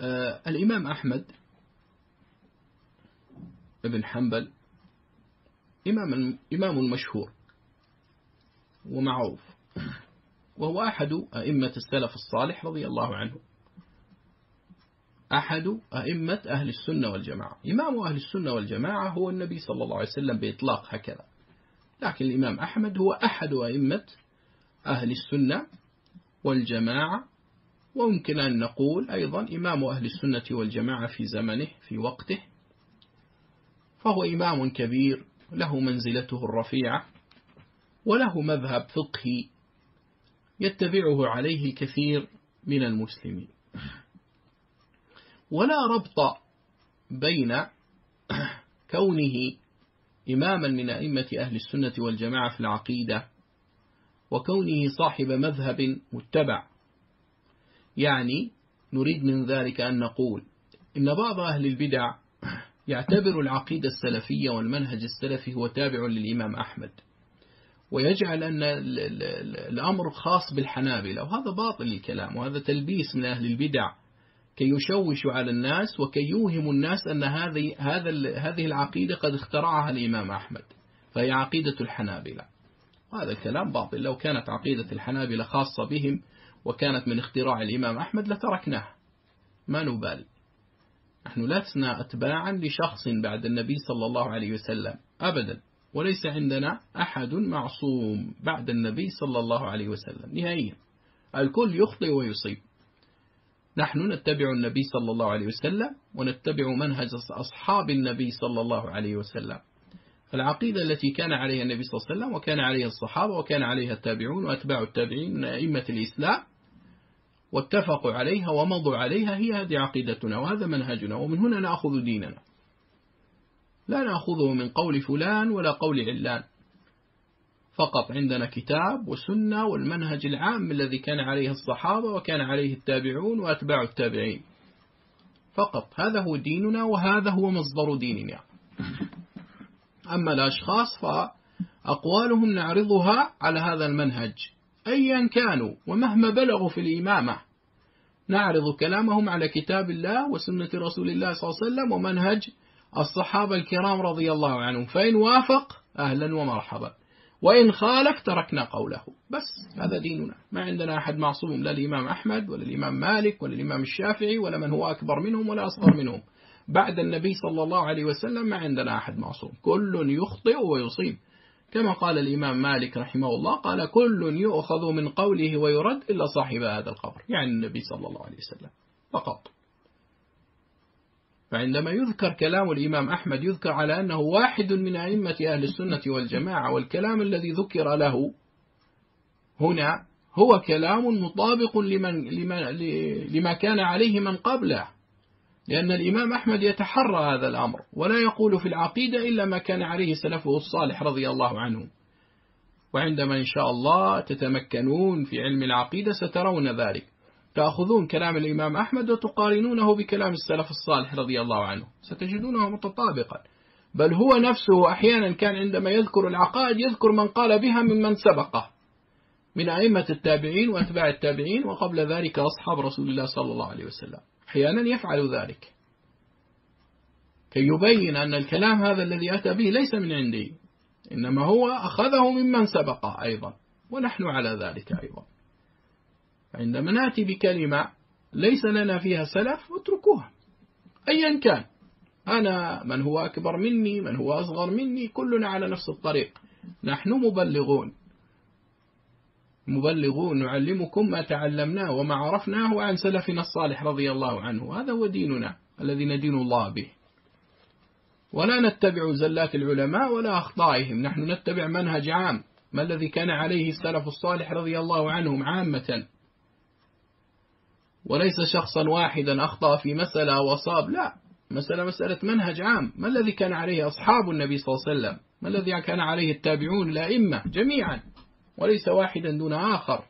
الإمام أحمد بن حنبل إمام مشهور ومعروف، وهو أحد أئمة السلف الصالح رضي الله عنه، أحد أئمة أهل السنة والجماعة. إمام أهل السنة والجماعة هو النبي صلى الله عليه وسلم بإطلاق هكذا، لكن الإمام أحمد هو أحد أئمة أهل السنة والجماعة، ويمكن أن نقول أيضا إمام أهل السنة والجماعة في زمنه في وقته، فهو إمام كبير له منزلته الرفيعة، وله مذهب فقهي يتبعه عليه الكثير من المسلمين. ولا ربط بين كونه إماما من أئمة أهل السنة والجماعة في العقيدة وكونه صاحب مذهب متبع. يعني نريد من ذلك أن نقول إن بعض أهل البدع يعتبر العقيدة السلفية والمنهج السلفي هو تابع للإمام أحمد، ويجعل أن الأمر خاص بالحنابلة، وهذا باطل الكلام، وهذا تلبيس من أهل البدع كي يشوشوا على الناس وكي يوهموا الناس أن هذه العقيدة قد اخترعها الإمام أحمد فهي عقيدة الحنابلة. هذا الكلام باطل. لو كانت عقيدة الحنابلة خاصة بهم وكانت من اختراع الإمام أحمد لتركناها، ما نبالي. نحن لسنا أتباعا لشخص بعد النبي صلى الله عليه وسلم أبدا، وليس عندنا أحد معصوم بعد النبي صلى الله عليه وسلم نهائيا، الكل يخطئ ويصيب. نحن نتبع النبي صلى الله عليه وسلم ونتبع منهج أصحاب النبي صلى الله عليه وسلم، العقيدة التي كان عليها النبي صلى الله عليه وسلم وكان عليها الصحابة وكان عليها التابعون وأتباع التابعين من أئمة الإسلام، واتفقوا عليها ومضوا عليها، هي هذه عقيدتنا وهذا منهجنا، ومن هنا نأخذ ديننا، لا نأخذه من قول فلان ولا قول علان، فقط عندنا كتاب وسنة والمنهج العام الذي كان عليه الصحابة وكان عليه التابعون وأتباع التابعين فقط، هذا هو ديننا وهذا هو مصدر ديننا. أما الأشخاص فأقوالهم نعرضها على هذا المنهج أيا كانوا ومهما بلغوا في الإمامة، نعرض كلامهم على كتاب الله وسنة رسول الله صلى الله عليه وسلم ومنهج الصحابة الكرام رضي الله عنهم، فإن وافق أهلا ومرحبا، وإن خالف تركنا قوله، بس هذا ديننا. ما عندنا أحد معصوم، لا الإمام أحمد ولا الإمام مالك ولا الإمام الشافعي ولا من هو أكبر منهم ولا أصغر منهم. بعد النبي صلى الله عليه وسلم ما عندنا أحد معصوم، كل يخطئ ويصيب، كما قال الإمام مالك رحمه الله، قال كل يؤخذ من قوله ويرد إلا صاحب هذا القبر، يعني النبي صلى الله عليه وسلم فقط. فعندما يذكر كلام الإمام أحمد يذكر على أنه واحد من أئمة أهل السنة والجماعة، والكلام الذي ذكر له هنا هو كلام مطابق لما كان عليه من قبله، لأن الإمام أحمد يتحرى هذا الأمر ولا يقول في العقيدة إلا ما كان عليه سلفه الصالح رضي الله عنه. وعندما إن شاء الله تتمكنون في علم العقيدة سترون ذلك، تأخذون كلام الإمام أحمد وتقارنونه بكلام السلف الصالح رضي الله عنه ستجدونه متطابقا، بل هو نفسه أحيانا كان عندما يذكر العقائد يذكر من قال بها ممن سبقه من أئمة التابعين وأتباع التابعين، وقبل ذلك أصحاب رسول الله صلى الله عليه وسلم، أحيانا يفعل ذلك كي يبين أن الكلام هذا الذي أتى به ليس من عندي، إنما هو أخذه ممن سبقه أيضا، ونحن على ذلك أيضا. عندما نأتي بكلمة ليس لنا فيها سلف اتركوها أيا كان، أنا من هو أكبر مني من هو أصغر مني كلنا على نفس الطريق، نحن مبلغون نعلمكم ما تعلمناه وما عرفناه عن سلفنا الصالح رضي الله عنه، هذا هو ديننا الذي ندين الله به، ولا نتبع زلات العلماء ولا أخطائهم، نحن نتبع منهج عام، ما الذي كان عليه السلف الصالح رضي الله عنهم عامة، وليس شخصا واحدا أخطأ في مسألة وصاب، لا، مسألة منهج عام، ما الذي كان عليه أصحاب النبي صلى الله عليه وسلم، ما الذي كان عليه التابعون الأئمة جميعا، وليس واحدا دون آخر.